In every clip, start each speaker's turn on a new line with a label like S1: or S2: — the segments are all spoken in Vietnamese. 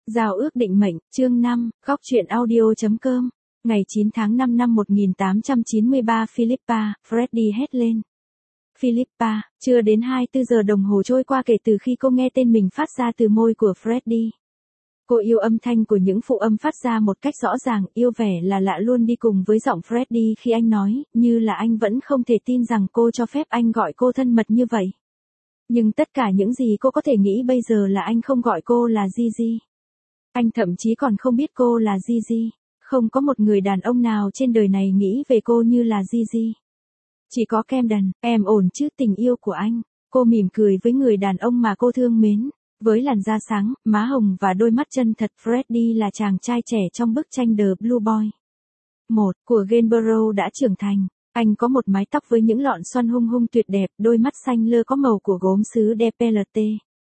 S1: Giao ước định mệnh, chương 5, góc truyện audio.com. Ngày 9 tháng 5 năm 1893 Philippa, Freddie hét lên. Philippa, chưa đến 24 giờ đồng hồ trôi qua kể từ khi cô nghe tên mình phát ra từ môi của Freddie. Cô yêu âm thanh của những phụ âm phát ra một cách rõ ràng, yêu vẻ là lạ luôn đi cùng với giọng Freddie khi anh nói, như là anh vẫn không thể tin rằng cô cho phép anh gọi cô thân mật như vậy. Nhưng tất cả những gì cô có thể nghĩ bây giờ là anh không gọi cô là Gigi. Anh thậm chí còn không biết cô là Gigi. Không có một người đàn ông nào trên đời này nghĩ về cô như là Gigi. Chỉ có Camden, em ổn chứ tình yêu của anh. Cô mỉm cười với người đàn ông mà cô thương mến. Với làn da sáng, má hồng và đôi mắt chân thật, Freddie là chàng trai trẻ trong bức tranh The Blue Boy. 1. Của Gainsborough đã trưởng thành. Anh có một mái tóc với những lọn xoăn hung hung tuyệt đẹp, đôi mắt xanh lơ có màu của gốm sứ DPLT.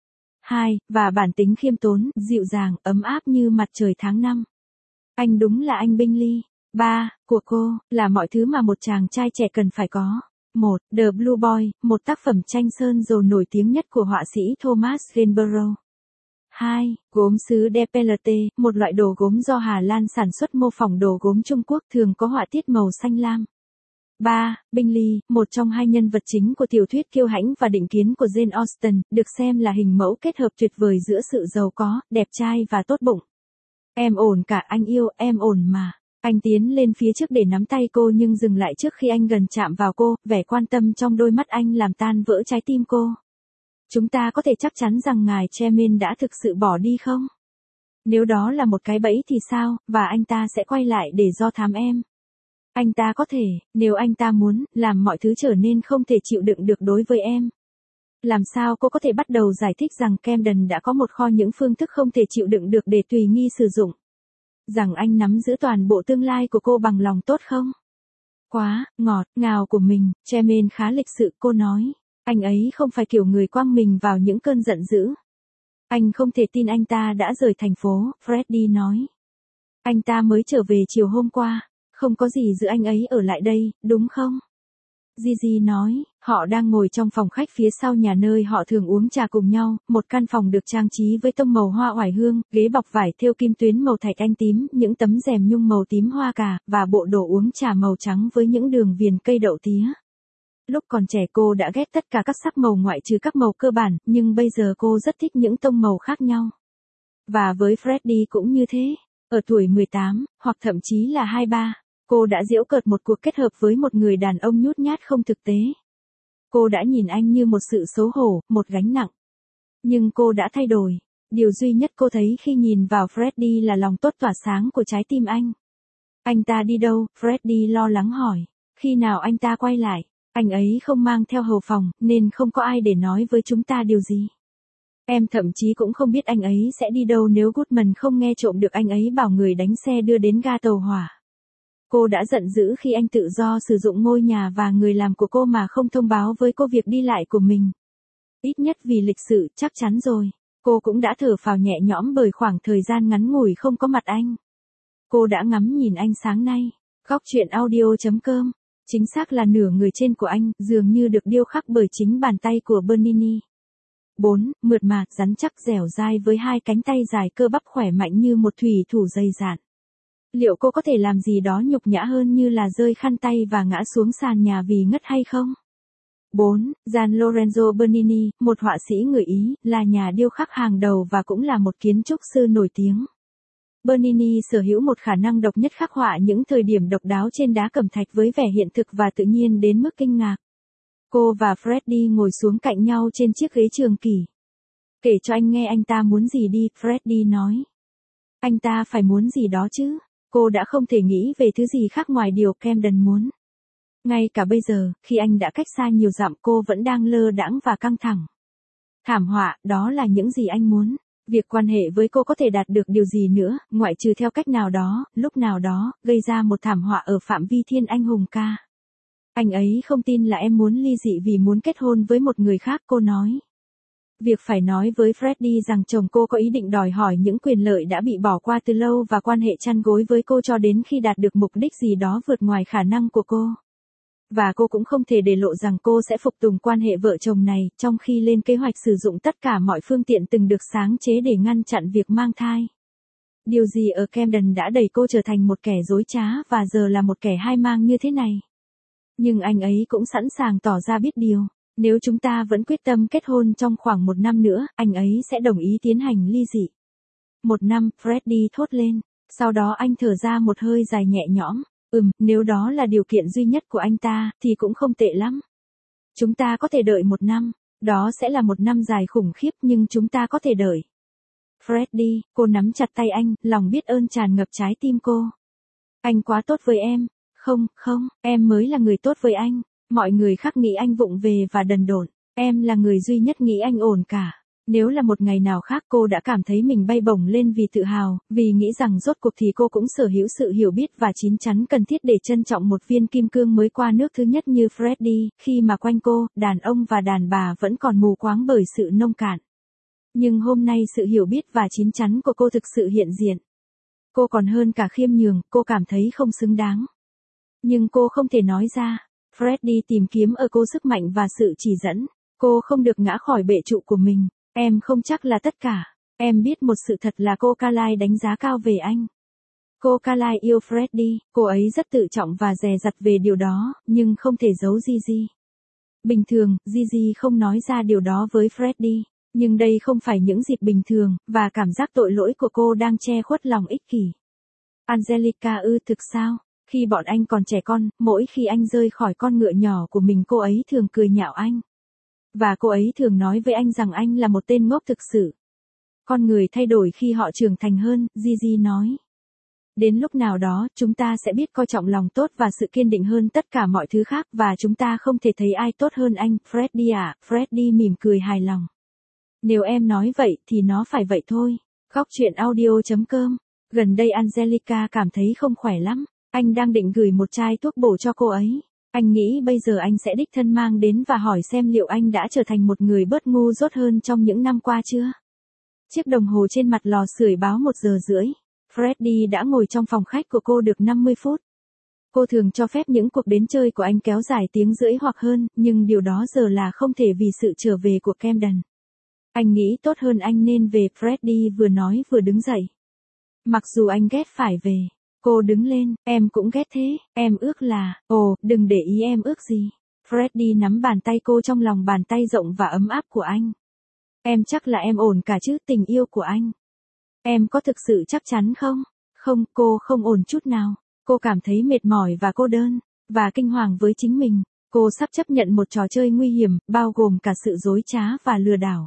S1: 2. Và bản tính khiêm tốn, dịu dàng, ấm áp như mặt trời tháng 5. Anh đúng là anh Bingley. 3. Của cô, là mọi thứ mà một chàng trai trẻ cần phải có. 1. The Blue Boy, một tác phẩm tranh sơn dầu nổi tiếng nhất của họa sĩ Thomas Gainsborough. 2. Gốm sứ DPLT, một loại đồ gốm do Hà Lan sản xuất mô phỏng đồ gốm Trung Quốc thường có họa tiết màu xanh lam. 3. Bingley, một trong hai nhân vật chính của tiểu thuyết kiêu hãnh và định kiến của Jane Austen, được xem là hình mẫu kết hợp tuyệt vời giữa sự giàu có, đẹp trai và tốt bụng. Em ổn cả, anh yêu, em ổn mà. Anh tiến lên phía trước để nắm tay cô nhưng dừng lại trước khi anh gần chạm vào cô, vẻ quan tâm trong đôi mắt anh làm tan vỡ trái tim cô. Chúng ta có thể chắc chắn rằng ngài Tremaine đã thực sự bỏ đi không? Nếu đó là một cái bẫy thì sao, và anh ta sẽ quay lại để do thám em. Anh ta có thể, nếu anh ta muốn, làm mọi thứ trở nên không thể chịu đựng được đối với em. Làm sao cô có thể bắt đầu giải thích rằng Camden đã có một kho những phương thức không thể chịu đựng được để tùy nghi sử dụng? Rằng anh nắm giữ toàn bộ tương lai của cô bằng lòng tốt không? Quá, ngọt, ngào của mình, Tremaine khá lịch sự, cô nói. Anh ấy không phải kiểu người quăng mình vào những cơn giận dữ. Anh không thể tin anh ta đã rời thành phố, Freddie nói. Anh ta mới trở về chiều hôm qua. Không có gì giữ anh ấy ở lại đây, đúng không? Gigi nói, họ đang ngồi trong phòng khách phía sau nhà nơi họ thường uống trà cùng nhau, một căn phòng được trang trí với tông màu hoa oải hương, ghế bọc vải thêu kim tuyến màu thạch anh tím, những tấm rèm nhung màu tím hoa cà, và bộ đồ uống trà màu trắng với những đường viền cây đậu tía. Lúc còn trẻ cô đã ghét tất cả các sắc màu ngoại trừ các màu cơ bản, nhưng bây giờ cô rất thích những tông màu khác nhau. Và với Freddie cũng như thế. Ở tuổi 18, hoặc thậm chí là 23. Cô đã giễu cợt một cuộc kết hợp với một người đàn ông nhút nhát không thực tế. Cô đã nhìn anh như một sự xấu hổ, một gánh nặng. Nhưng cô đã thay đổi. Điều duy nhất cô thấy khi nhìn vào Freddie là lòng tốt tỏa sáng của trái tim anh. Anh ta đi đâu? Freddie lo lắng hỏi. Khi nào anh ta quay lại? Anh ấy không mang theo hầu phòng, nên không có ai để nói với chúng ta điều gì. Em thậm chí cũng không biết anh ấy sẽ đi đâu nếu Goodman không nghe trộm được anh ấy bảo người đánh xe đưa đến ga tàu hỏa. Cô đã giận dữ khi anh tự do sử dụng ngôi nhà và người làm của cô mà không thông báo với cô việc đi lại của mình. Ít nhất vì lịch sự, chắc chắn rồi. Cô cũng đã thở phào nhẹ nhõm bởi khoảng thời gian ngắn ngủi không có mặt anh. Cô đã ngắm nhìn anh sáng nay. Góc truyện audio.com. Chính xác là nửa người trên của anh, dường như được điêu khắc bởi chính bàn tay của Bernini. 4. Mượt mà, rắn chắc dẻo dai với hai cánh tay dài cơ bắp khỏe mạnh như một thủy thủ dày dạn. Liệu cô có thể làm gì đó nhục nhã hơn như là rơi khăn tay và ngã xuống sàn nhà vì ngất hay không? 4. Gian Lorenzo Bernini, một họa sĩ người Ý, là nhà điêu khắc hàng đầu và cũng là một kiến trúc sư nổi tiếng. Bernini sở hữu một khả năng độc nhất khắc họa những thời điểm độc đáo trên đá cẩm thạch với vẻ hiện thực và tự nhiên đến mức kinh ngạc. Cô và Freddie ngồi xuống cạnh nhau trên chiếc ghế trường kỷ. Kể cho anh nghe anh ta muốn gì đi, Freddie nói. Anh ta phải muốn gì đó chứ. Cô đã không thể nghĩ về thứ gì khác ngoài điều Camden muốn. Ngay cả bây giờ, khi anh đã cách xa nhiều dặm cô vẫn đang lơ đãng và căng thẳng. Thảm họa, đó là những gì anh muốn. Việc quan hệ với cô có thể đạt được điều gì nữa, ngoại trừ theo cách nào đó, lúc nào đó, gây ra một thảm họa ở phạm vi thiên anh hùng ca. Anh ấy không tin là em muốn ly dị vì muốn kết hôn với một người khác, cô nói. Việc phải nói với Freddie rằng chồng cô có ý định đòi hỏi những quyền lợi đã bị bỏ qua từ lâu và quan hệ chăn gối với cô cho đến khi đạt được mục đích gì đó vượt ngoài khả năng của cô. Và cô cũng không thể để lộ rằng cô sẽ phục tùng quan hệ vợ chồng này, trong khi lên kế hoạch sử dụng tất cả mọi phương tiện từng được sáng chế để ngăn chặn việc mang thai. Điều gì ở Camden đã đẩy cô trở thành một kẻ dối trá và giờ là một kẻ hai mang như thế này? Nhưng anh ấy cũng sẵn sàng tỏ ra biết điều. Nếu chúng ta vẫn quyết tâm kết hôn trong khoảng 1 năm nữa, anh ấy sẽ đồng ý tiến hành ly dị. 1 năm, Freddie thốt lên. Sau đó anh thở ra một hơi dài nhẹ nhõm. Nếu đó là điều kiện duy nhất của anh ta, thì cũng không tệ lắm. Chúng ta có thể đợi 1 năm. Đó sẽ là 1 năm dài khủng khiếp nhưng chúng ta có thể đợi. Freddie, cô nắm chặt tay anh, lòng biết ơn tràn ngập trái tim cô. Anh quá tốt với em. Không, em mới là người tốt với anh. Mọi người khác nghĩ anh vụng về và đần độn. Em là người duy nhất nghĩ anh ổn cả. Nếu là một ngày nào khác cô đã cảm thấy mình bay bổng lên vì tự hào, vì nghĩ rằng rốt cuộc thì cô cũng sở hữu sự hiểu biết và chín chắn cần thiết để trân trọng một viên kim cương mới qua nước thứ nhất như Freddie, khi mà quanh cô, đàn ông và đàn bà vẫn còn mù quáng bởi sự nông cạn. Nhưng hôm nay sự hiểu biết và chín chắn của cô thực sự hiện diện. Cô còn hơn cả khiêm nhường, cô cảm thấy không xứng đáng. Nhưng cô không thể nói ra. Freddie tìm kiếm ở cô sức mạnh và sự chỉ dẫn. Cô không được ngã khỏi bệ trụ của mình. Em không chắc là tất cả. Em biết một sự thật là cô Carlyle đánh giá cao về anh. Cô Carlyle yêu Freddie, cô ấy rất tự trọng và dè dặt về điều đó, nhưng không thể giấu Gigi. Bình thường, Gigi không nói ra điều đó với Freddie, nhưng đây không phải những dịp bình thường, và cảm giác tội lỗi của cô đang che khuất lòng ích kỷ. Angelica thực sao? Khi bọn anh còn trẻ con, mỗi khi anh rơi khỏi con ngựa nhỏ của mình cô ấy thường cười nhạo anh. Và cô ấy thường nói với anh rằng anh là một tên ngốc thực sự. Con người thay đổi khi họ trưởng thành hơn, Gigi nói. Đến lúc nào đó, chúng ta sẽ biết coi trọng lòng tốt và sự kiên định hơn tất cả mọi thứ khác và chúng ta không thể thấy ai tốt hơn anh, Freddie ạ. Freddie mỉm cười hài lòng. Nếu em nói vậy thì nó phải vậy thôi. Góc chuyện audio.com. Gần đây Angelica cảm thấy không khỏe lắm. Anh đang định gửi một chai thuốc bổ cho cô ấy. Anh nghĩ bây giờ anh sẽ đích thân mang đến và hỏi xem liệu anh đã trở thành một người bớt ngu dốt hơn trong những năm qua chưa. Chiếc đồng hồ trên mặt lò sưởi báo 1 giờ rưỡi. Freddie đã ngồi trong phòng khách của cô được 50 phút. Cô thường cho phép những cuộc đến chơi của anh kéo dài tiếng rưỡi hoặc hơn, nhưng điều đó giờ là không thể vì sự trở về của Camden. Anh nghĩ tốt hơn anh nên về, Freddie vừa nói vừa đứng dậy. Mặc dù anh ghét phải về. Cô đứng lên, em cũng ghét thế, em ước là, đừng để ý em ước gì. Freddie nắm bàn tay cô trong lòng bàn tay rộng và ấm áp của anh. Em chắc là em ổn cả chứ, tình yêu của anh. Em có thực sự chắc chắn không? Không, cô không ổn chút nào. Cô cảm thấy mệt mỏi và cô đơn, và kinh hoàng với chính mình. Cô sắp chấp nhận một trò chơi nguy hiểm, bao gồm cả sự dối trá và lừa đảo.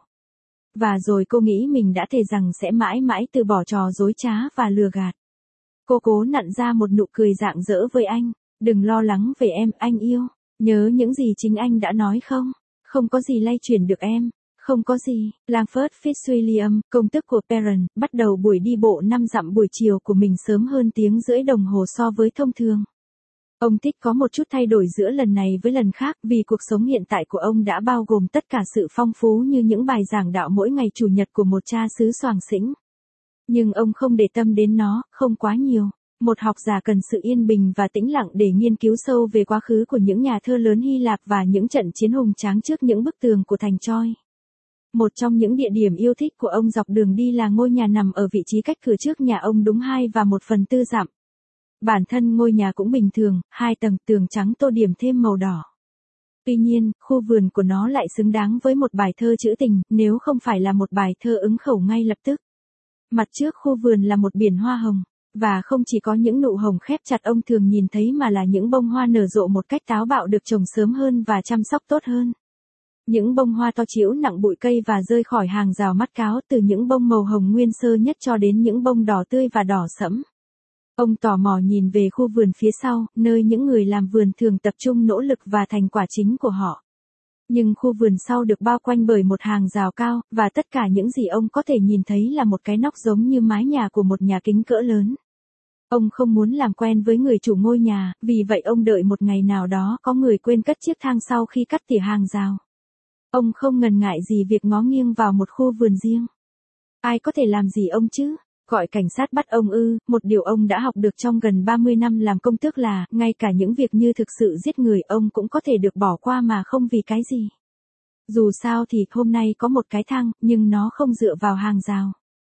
S1: Và rồi cô nghĩ mình đã thề rằng sẽ mãi mãi từ bỏ trò dối trá và lừa gạt. Cô cố nặn ra một nụ cười rạng rỡ với anh. Đừng lo lắng về em, anh yêu. Nhớ những gì chính anh đã nói không? Không có gì lay chuyển được em. Không có gì. Langford Fitzwilliam, công tước của Perron, bắt đầu buổi đi bộ 5 dặm buổi chiều của mình sớm hơn tiếng rưỡi đồng hồ so với thông thường. Ông thích có một chút thay đổi giữa lần này với lần khác vì cuộc sống hiện tại của ông đã bao gồm tất cả sự phong phú như những bài giảng đạo mỗi ngày chủ nhật của một cha xứ xoàng xĩnh. Nhưng ông không để tâm đến nó, không quá nhiều. Một học giả cần sự yên bình và tĩnh lặng để nghiên cứu sâu về quá khứ của những nhà thơ lớn Hy Lạp và những trận chiến hùng tráng trước những bức tường của thành Troy. Một trong những địa điểm yêu thích của ông dọc đường đi là ngôi nhà nằm ở vị trí cách cửa trước nhà ông đúng 2,1/4 dặm. Bản thân ngôi nhà cũng bình thường, 2 tầng, tường trắng tô điểm thêm màu đỏ. Tuy nhiên, khu vườn của nó lại xứng đáng với một bài thơ trữ tình, nếu không phải là một bài thơ ứng khẩu ngay lập tức. Mặt trước khu vườn là một biển hoa hồng, và không chỉ có những nụ hồng khép chặt ông thường nhìn thấy mà là những bông hoa nở rộ một cách táo bạo được trồng sớm hơn và chăm sóc tốt hơn. Những bông hoa to trĩu nặng bụi cây và rơi khỏi hàng rào mắt cáo, từ những bông màu hồng nguyên sơ nhất cho đến những bông đỏ tươi và đỏ sẫm. Ông tò mò nhìn về khu vườn phía sau, nơi những người làm vườn thường tập trung nỗ lực và thành quả chính của họ. Nhưng khu vườn sau được bao quanh bởi một hàng rào cao, và tất cả những gì ông có thể nhìn thấy là một cái nóc giống như mái nhà của một nhà kính cỡ lớn. Ông không muốn làm quen với người chủ ngôi nhà, vì vậy ông đợi một ngày nào đó có người quên cất chiếc thang sau khi cắt tỉa hàng rào. Ông không ngần ngại gì việc ngó nghiêng vào một khu vườn riêng. Ai có thể làm gì ông chứ? Gọi cảnh sát bắt ông ư? Một điều ông đã học được trong gần 30 năm làm công tước là, ngay cả những việc như thực sự giết người ông cũng có thể được bỏ qua mà không vì cái gì. Dù sao thì hôm nay có một cái thang, nhưng nó không dựa vào hàng rào.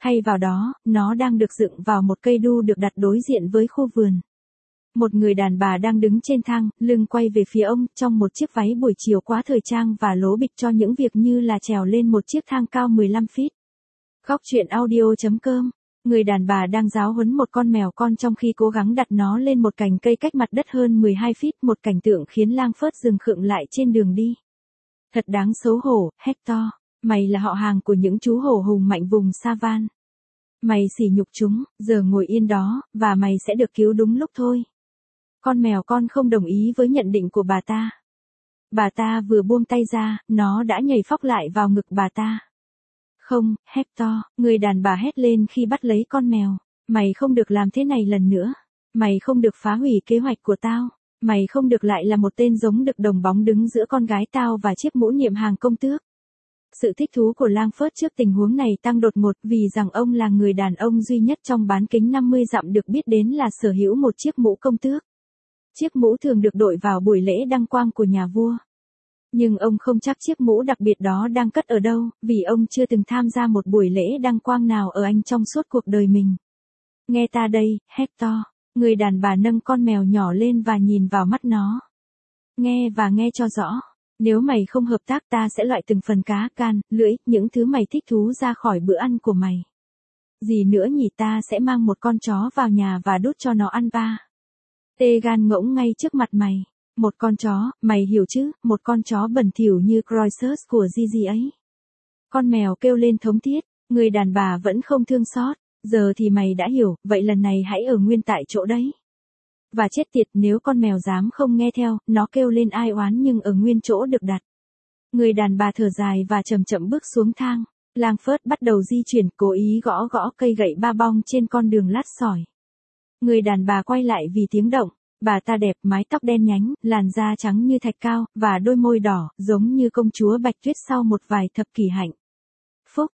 S1: Thay vào đó, nó đang được dựng vào một cây đu được đặt đối diện với khu vườn. Một người đàn bà đang đứng trên thang, lưng quay về phía ông, trong một chiếc váy buổi chiều quá thời trang và lố bịch cho những việc như là trèo lên một chiếc thang cao 15 feet. Góc truyện audio.com. Người đàn bà đang giáo huấn một con mèo con trong khi cố gắng đặt nó lên một cành cây cách mặt đất hơn 12 feet, một cảnh tượng khiến Lang Phớt dừng khựng lại trên đường đi. Thật đáng xấu hổ, Hector. Mày là họ hàng của những chú hổ hùng mạnh vùng Savan. Mày sỉ nhục chúng, giờ ngồi yên đó, và mày sẽ được cứu đúng lúc thôi. Con mèo con không đồng ý với nhận định của bà ta. Bà ta vừa buông tay ra, nó đã nhảy phóc lại vào ngực bà ta. Không, Hector, người đàn bà hét lên khi bắt lấy con mèo. Mày không được làm thế này lần nữa. Mày không được phá hủy kế hoạch của tao. Mày không được lại là một tên giống đực đồng bóng đứng giữa con gái tao và chiếc mũ nhiệm hàng công tước. Sự thích thú của Lang Phớt trước tình huống này tăng đột ngột vì rằng ông là người đàn ông duy nhất trong bán kính 50 dặm được biết đến là sở hữu một chiếc mũ công tước. Chiếc mũ thường được đội vào buổi lễ đăng quang của nhà vua. Nhưng ông không chắc chiếc mũ đặc biệt đó đang cất ở đâu, vì ông chưa từng tham gia một buổi lễ đăng quang nào ở Anh trong suốt cuộc đời mình. Nghe ta đây, Hector. Người đàn bà nâng con mèo nhỏ lên và nhìn vào mắt nó. Nghe và nghe cho rõ. Nếu mày không hợp tác ta sẽ loại từng phần cá, can, lưỡi, những thứ mày thích thú ra khỏi bữa ăn của mày. Gì nữa nhỉ, ta sẽ mang một con chó vào nhà và đút cho nó ăn va. Tegan ngỗng ngay trước mặt mày. Một con chó, mày hiểu chứ, một con chó bẩn thỉu như Croesus của Gigi ấy. Con mèo kêu lên thống thiết, người đàn bà vẫn không thương xót. Giờ thì mày đã hiểu, vậy lần này hãy ở nguyên tại chỗ đấy. Và chết tiệt, nếu con mèo dám không nghe theo, nó kêu lên ai oán nhưng ở nguyên chỗ được đặt. Người đàn bà thở dài và chậm chậm bước xuống thang. Lang Phớt bắt đầu di chuyển, cố ý gõ gõ cây gậy ba bong trên con đường lát sỏi. Người đàn bà quay lại vì tiếng động. Bà ta đẹp, mái tóc đen nhánh, làn da trắng như thạch cao, và đôi môi đỏ, giống như công chúa Bạch Tuyết sau một vài thập kỷ hạnh phúc,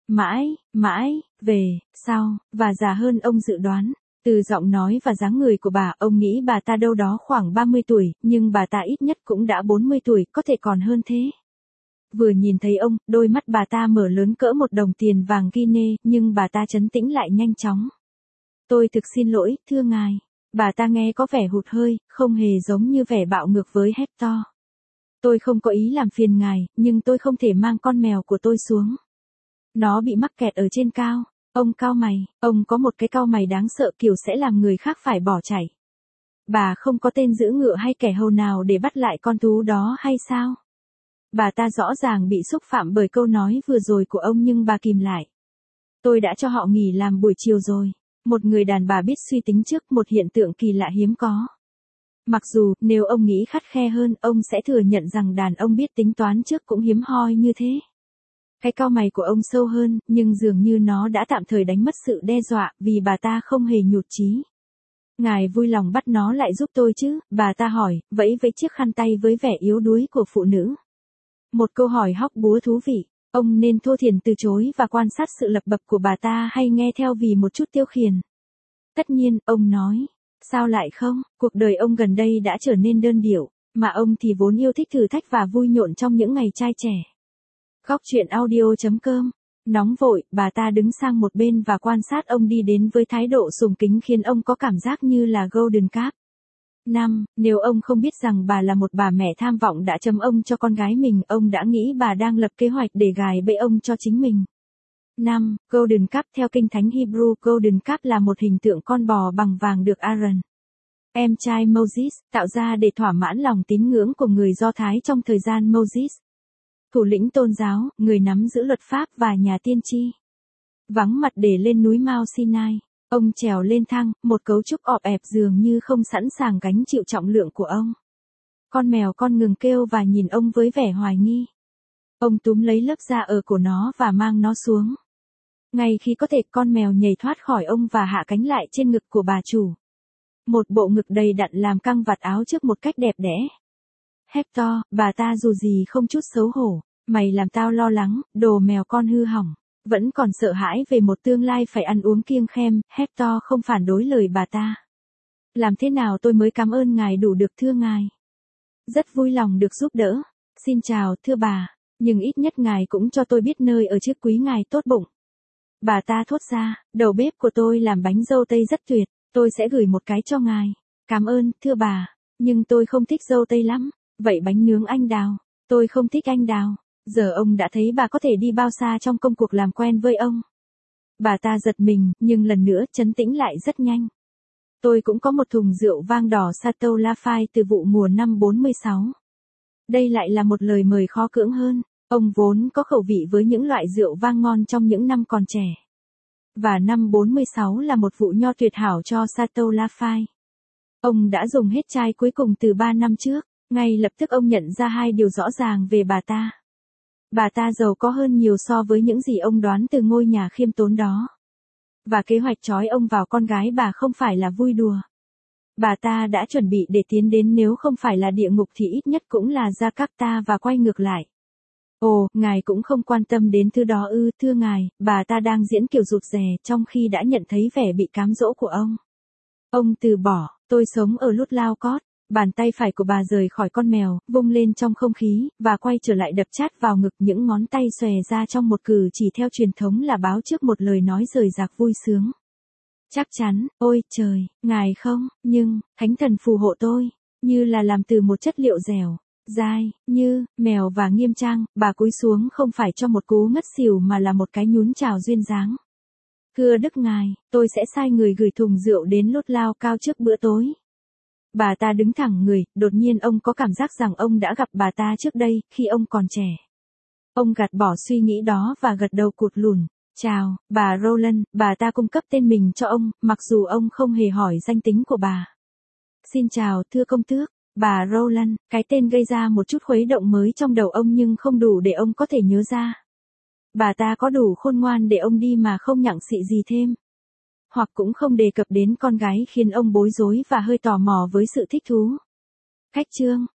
S1: mãi, về, sau, và già hơn ông dự đoán. Từ giọng nói và dáng người của bà, ông nghĩ bà ta đâu đó khoảng 30 tuổi, nhưng bà ta ít nhất cũng đã 40 tuổi, có thể còn hơn thế. Vừa nhìn thấy ông, đôi mắt bà ta mở lớn cỡ một đồng tiền vàng Guinea, nhưng bà ta trấn tĩnh lại nhanh chóng. Tôi thực xin lỗi, thưa ngài. Bà ta nghe có vẻ hụt hơi, không hề giống như vẻ bạo ngược với Hector. Tôi không có ý làm phiền ngài, nhưng tôi không thể mang con mèo của tôi xuống. Nó bị mắc kẹt ở trên cao. Ông cau mày, ông có một cái cau mày đáng sợ kiểu sẽ làm người khác phải bỏ chạy. Bà không có tên giữ ngựa hay kẻ hầu nào để bắt lại con thú đó hay sao? Bà ta rõ ràng bị xúc phạm bởi câu nói vừa rồi của ông nhưng bà kìm lại. Tôi đã cho họ nghỉ làm buổi chiều rồi. Một người đàn bà biết suy tính trước, một hiện tượng kỳ lạ hiếm có. Mặc dù, nếu ông nghĩ khắt khe hơn, ông sẽ thừa nhận rằng đàn ông biết tính toán trước cũng hiếm hoi như thế. Cái cau mày của ông sâu hơn, nhưng dường như nó đã tạm thời đánh mất sự đe dọa, vì bà ta không hề nhụt chí. Ngài vui lòng bắt nó lại giúp tôi chứ, bà ta hỏi, vẫy với chiếc khăn tay với vẻ yếu đuối của phụ nữ. Một câu hỏi hóc búa thú vị. Ông nên thô thiển từ chối và quan sát sự lập bập của bà ta hay nghe theo vì một chút tiêu khiển. Tất nhiên, ông nói. Sao lại không, cuộc đời ông gần đây đã trở nên đơn điệu, mà ông thì vốn yêu thích thử thách và vui nhộn trong những ngày trai trẻ. Góc truyện audio.com. Nóng vội, bà ta đứng sang một bên và quan sát ông đi đến với thái độ sùng kính khiến ông có cảm giác như là Golden Calf. 5. Nếu ông không biết rằng bà là một bà mẹ tham vọng đã chấm ông cho con gái mình, ông đã nghĩ bà đang lập kế hoạch để gài bẫy ông cho chính mình. 5. Golden Calf. Theo kinh thánh Hebrew, Golden Calf là một hình tượng con bò bằng vàng được Aaron, em trai Moses, tạo ra để thỏa mãn lòng tín ngưỡng của người Do Thái trong thời gian Moses, thủ lĩnh tôn giáo, người nắm giữ luật pháp và nhà tiên tri. Vắng mặt để lên núi Mount Sinai. Ông trèo lên thang, một cấu trúc ọp ẹp dường như không sẵn sàng gánh chịu trọng lượng của ông. Con mèo con ngừng kêu và nhìn ông với vẻ hoài nghi. Ông túm lấy lớp da ở cổ nó và mang nó xuống. Ngay khi có thể, con mèo nhảy thoát khỏi ông và hạ cánh lại trên ngực của bà chủ. Một bộ ngực đầy đặn làm căng vạt áo trước một cách đẹp đẽ. Hector, bà ta dù gì không chút xấu hổ. Mày làm tao lo lắng, đồ mèo con hư hỏng. Vẫn còn sợ hãi về một tương lai phải ăn uống kiêng khem, Hector không phản đối lời bà ta. Làm thế nào tôi mới cảm ơn ngài đủ được thưa ngài? Rất vui lòng được giúp đỡ. Xin chào, thưa bà, nhưng ít nhất ngài cũng cho tôi biết nơi ở trước quý ngài tốt bụng. Bà ta thốt ra, đầu bếp của tôi làm bánh dâu tây rất tuyệt, tôi sẽ gửi một cái cho ngài. Cảm ơn, thưa bà, nhưng tôi không thích dâu tây lắm. Vậy bánh nướng anh đào, tôi không thích anh đào. Giờ ông đã thấy bà có thể đi bao xa trong công cuộc làm quen với ông. Bà ta giật mình, nhưng lần nữa trấn tĩnh lại rất nhanh. Tôi cũng có một thùng rượu vang đỏ Chateau Lafite từ vụ mùa năm 46. Đây lại là một lời mời khó cưỡng hơn. Ông vốn có khẩu vị với những loại rượu vang ngon trong những năm còn trẻ. Và năm 46 là một vụ nho tuyệt hảo cho Chateau Lafite. Ông đã dùng hết chai cuối cùng từ 3 năm trước. Ngay lập tức ông nhận ra hai điều rõ ràng về bà ta. Bà ta giàu có hơn nhiều so với những gì ông đoán từ ngôi nhà khiêm tốn đó. Và kế hoạch trói ông vào con gái bà không phải là vui đùa. Bà ta đã chuẩn bị để tiến đến nếu không phải là địa ngục thì ít nhất cũng là Jakarta và quay ngược lại. Ồ, ngài cũng không quan tâm đến thứ đó ư? Thưa ngài, bà ta đang diễn kiểu rụt rè trong khi đã nhận thấy vẻ bị cám dỗ của ông. Ông từ bỏ, tôi sống ở Lút Lao Cót. Bàn tay phải của bà rời khỏi con mèo, vung lên trong không khí, và quay trở lại đập chát vào ngực, những ngón tay xòe ra trong một cử chỉ theo truyền thống là báo trước một lời nói rời rạc vui sướng. Chắc chắn, ôi trời, ngài không, nhưng, thánh thần phù hộ tôi, như là làm từ một chất liệu dẻo, dai, như, mèo và nghiêm trang, bà cúi xuống không phải cho một cú ngất xỉu mà là một cái nhún chào duyên dáng. Thưa Đức ngài, tôi sẽ sai người gửi thùng rượu đến Lút Lao Cao trước bữa tối. Bà ta đứng thẳng người, đột nhiên ông có cảm giác rằng ông đã gặp bà ta trước đây, khi ông còn trẻ. Ông gạt bỏ suy nghĩ đó và gật đầu cụt lùn. Chào, bà Rowland, bà ta cung cấp tên mình cho ông, mặc dù ông không hề hỏi danh tính của bà. Xin chào, thưa công tước, bà Rowland, cái tên gây ra một chút khuấy động mới trong đầu ông nhưng không đủ để ông có thể nhớ ra. Bà ta có đủ khôn ngoan để ông đi mà không nhặng xị gì thêm. Hoặc cũng không đề cập đến con gái khiến ông bối rối và hơi tò mò với sự thích thú. Khách trương,